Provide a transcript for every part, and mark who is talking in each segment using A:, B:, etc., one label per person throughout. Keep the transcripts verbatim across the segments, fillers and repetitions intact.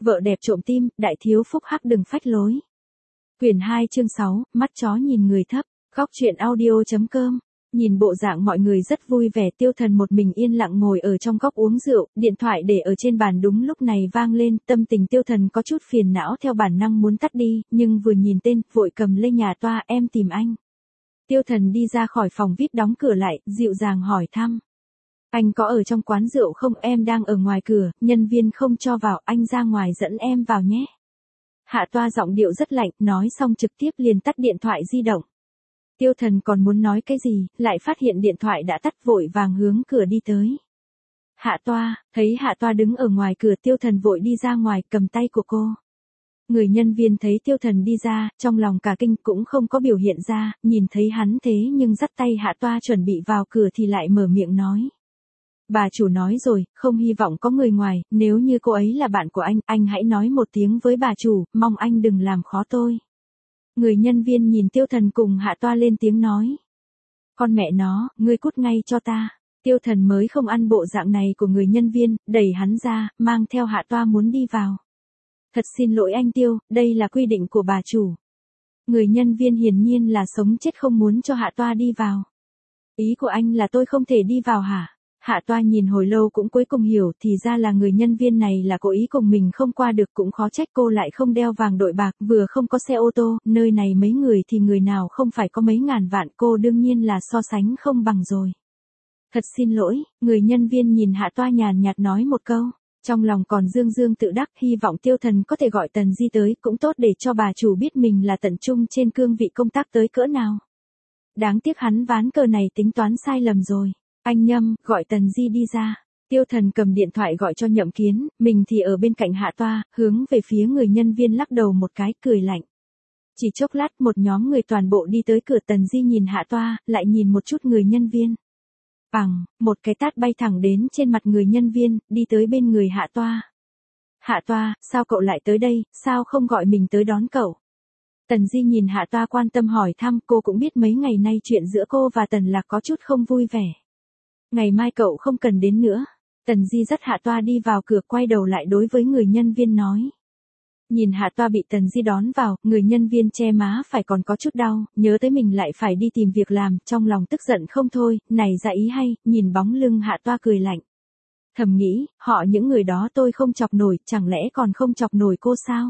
A: Vợ đẹp trộm tim, đại thiếu phúc hắc đừng phách lối. Quyển hai chương sáu, mắt chó nhìn người thấp, góc truyện audio.com. Nhìn bộ dạng mọi người rất vui vẻ, Tiêu Thần một mình yên lặng ngồi ở trong góc uống rượu, điện thoại để ở trên bàn đúng lúc này vang lên, tâm tình Tiêu Thần có chút phiền não theo bản năng muốn tắt đi, nhưng vừa nhìn tên, vội cầm lên nhà toa, em tìm anh. Tiêu Thần đi ra khỏi phòng vê i pê đóng cửa lại, dịu dàng hỏi thăm. Anh có ở trong quán rượu không? Em đang ở ngoài cửa, nhân viên không cho vào, anh ra ngoài dẫn em vào nhé. Hạ toa giọng điệu rất lạnh, nói xong trực tiếp liền tắt điện thoại di động. Tiêu Thần còn muốn nói cái gì, lại phát hiện điện thoại đã tắt, vội vàng hướng cửa đi tới. Hạ toa, thấy Hạ toa đứng ở ngoài cửa, Tiêu Thần vội đi ra ngoài, cầm tay của cô. Người nhân viên thấy Tiêu Thần đi ra, trong lòng cả kinh, cũng không có biểu hiện ra, nhìn thấy hắn thế nhưng dắt tay Hạ toa chuẩn bị vào cửa thì lại mở miệng nói. Bà chủ nói rồi, không hy vọng có người ngoài, nếu như cô ấy là bạn của anh, anh hãy nói một tiếng với bà chủ, mong anh đừng làm khó tôi. Người nhân viên nhìn Tiêu Thần cùng Hạ toa lên tiếng nói. Con mẹ nó, ngươi cút ngay cho ta. Tiêu Thần mới không ăn bộ dạng này của người nhân viên, đẩy hắn ra, mang theo Hạ toa muốn đi vào. Thật xin lỗi anh Tiêu, đây là quy định của bà chủ. Người nhân viên hiển nhiên là sống chết không muốn cho Hạ toa đi vào. Ý của anh là tôi không thể đi vào hả? Hạ toa nhìn hồi lâu cũng cuối cùng hiểu, thì ra là người nhân viên này là cố ý cùng mình không qua được, cũng khó trách cô lại không đeo vàng đội bạc, vừa không có xe ô tô, nơi này mấy người thì người nào không phải có mấy ngàn vạn, cô đương nhiên là so sánh không bằng rồi. Thật xin lỗi, người nhân viên nhìn Hạ toa nhàn nhạt nói một câu, trong lòng còn dương dương tự đắc, hy vọng Tiêu Thần có thể gọi Tần Di tới, cũng tốt để cho bà chủ biết mình là tận trung trên cương vị công tác tới cỡ nào. Đáng tiếc hắn ván cờ này tính toán sai lầm rồi. Anh Nhâm, gọi Tần Di đi ra. Tiêu Thần cầm điện thoại gọi cho Nhậm Kiến, mình thì ở bên cạnh Hạ toa, hướng về phía người nhân viên lắc đầu một cái, cười lạnh. Chỉ chốc lát một nhóm người toàn bộ đi tới cửa, Tần Di nhìn Hạ toa, lại nhìn một chút người nhân viên. Bằng, một cái tát bay thẳng đến trên mặt người nhân viên, đi tới bên người Hạ toa. Hạ toa, sao cậu lại tới đây, sao không gọi mình tới đón cậu? Tần Di nhìn Hạ toa quan tâm hỏi thăm, cô cũng biết mấy ngày nay chuyện giữa cô và Tần Lạc có chút không vui vẻ. Ngày mai cậu không cần đến nữa. Tần Di dắt Hạ toa đi vào cửa, quay đầu lại đối với người nhân viên nói. Nhìn Hạ toa bị Tần Di đón vào, người nhân viên che má phải còn có chút đau, nhớ tới mình lại phải đi tìm việc làm, trong lòng tức giận không thôi, này ra ý hay, nhìn bóng lưng Hạ toa cười lạnh. Thầm nghĩ, họ những người đó tôi không chọc nổi, chẳng lẽ còn không chọc nổi cô sao?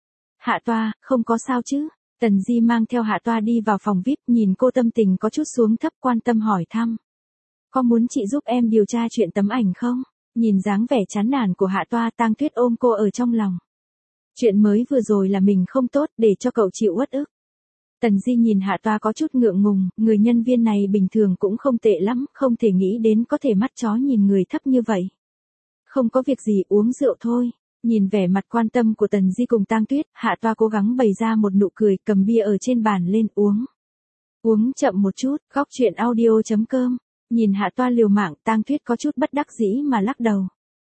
A: Hạ toa, không có sao chứ? Tần Di mang theo Hạ toa đi vào phòng vê i pê, nhìn cô tâm tình có chút xuống thấp, quan tâm hỏi thăm. Có muốn chị giúp em điều tra chuyện tấm ảnh không? Nhìn dáng vẻ chán nản của Hạ toa, Tang Tuyết ôm cô ở trong lòng. Chuyện mới vừa rồi là mình không tốt, để cho cậu chịu uất ức. Tần Di nhìn Hạ toa có chút ngượng ngùng, người nhân viên này bình thường cũng không tệ lắm, không thể nghĩ đến có thể mắt chó nhìn người thấp như vậy. Không có việc gì, uống rượu thôi. Nhìn vẻ mặt quan tâm của Tần Di cùng Tang Tuyết, Hạ toa cố gắng bày ra một nụ cười, cầm bia ở trên bàn lên uống. Uống chậm một chút, góc truyện audio.com. Nhìn Hạ toa liều mạng, Tang Tuyết có chút bất đắc dĩ mà lắc đầu.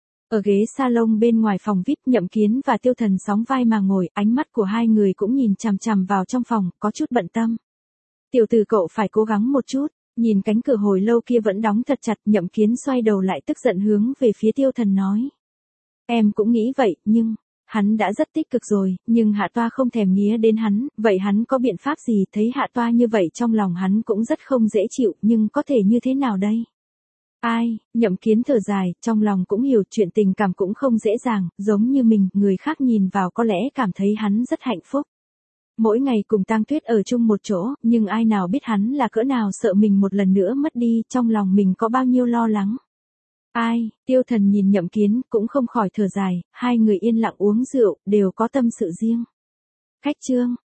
A: Ở ghế salon bên ngoài phòng vê i pê, Nhậm Kiến và Tiêu Thần sóng vai mà ngồi, ánh mắt của hai người cũng nhìn chằm chằm vào trong phòng, có chút bận tâm. Tiểu tử cậu phải cố gắng một chút, nhìn cánh cửa hồi lâu kia vẫn đóng thật chặt, Nhậm Kiến xoay đầu lại tức giận hướng về phía Tiêu Thần nói. Em cũng nghĩ vậy, nhưng, hắn đã rất tích cực rồi, nhưng Hạ toa không thèm nghía đến hắn, vậy hắn có biện pháp gì? Thấy Hạ toa như vậy trong lòng hắn cũng rất không dễ chịu, nhưng có thể như thế nào đây? Ai, Nhậm Kiến thở dài, trong lòng cũng hiểu chuyện tình cảm cũng không dễ dàng, giống như mình, người khác nhìn vào có lẽ cảm thấy hắn rất hạnh phúc. Mỗi ngày cùng Tang Tuyết ở chung một chỗ, nhưng ai nào biết hắn là cỡ nào sợ mình một lần nữa mất đi, trong lòng mình có bao nhiêu lo lắng. Ai, Tiêu Thần nhìn Nhậm Kiến, cũng không khỏi thở dài, hai người yên lặng uống rượu, đều có tâm sự riêng. Khách trương,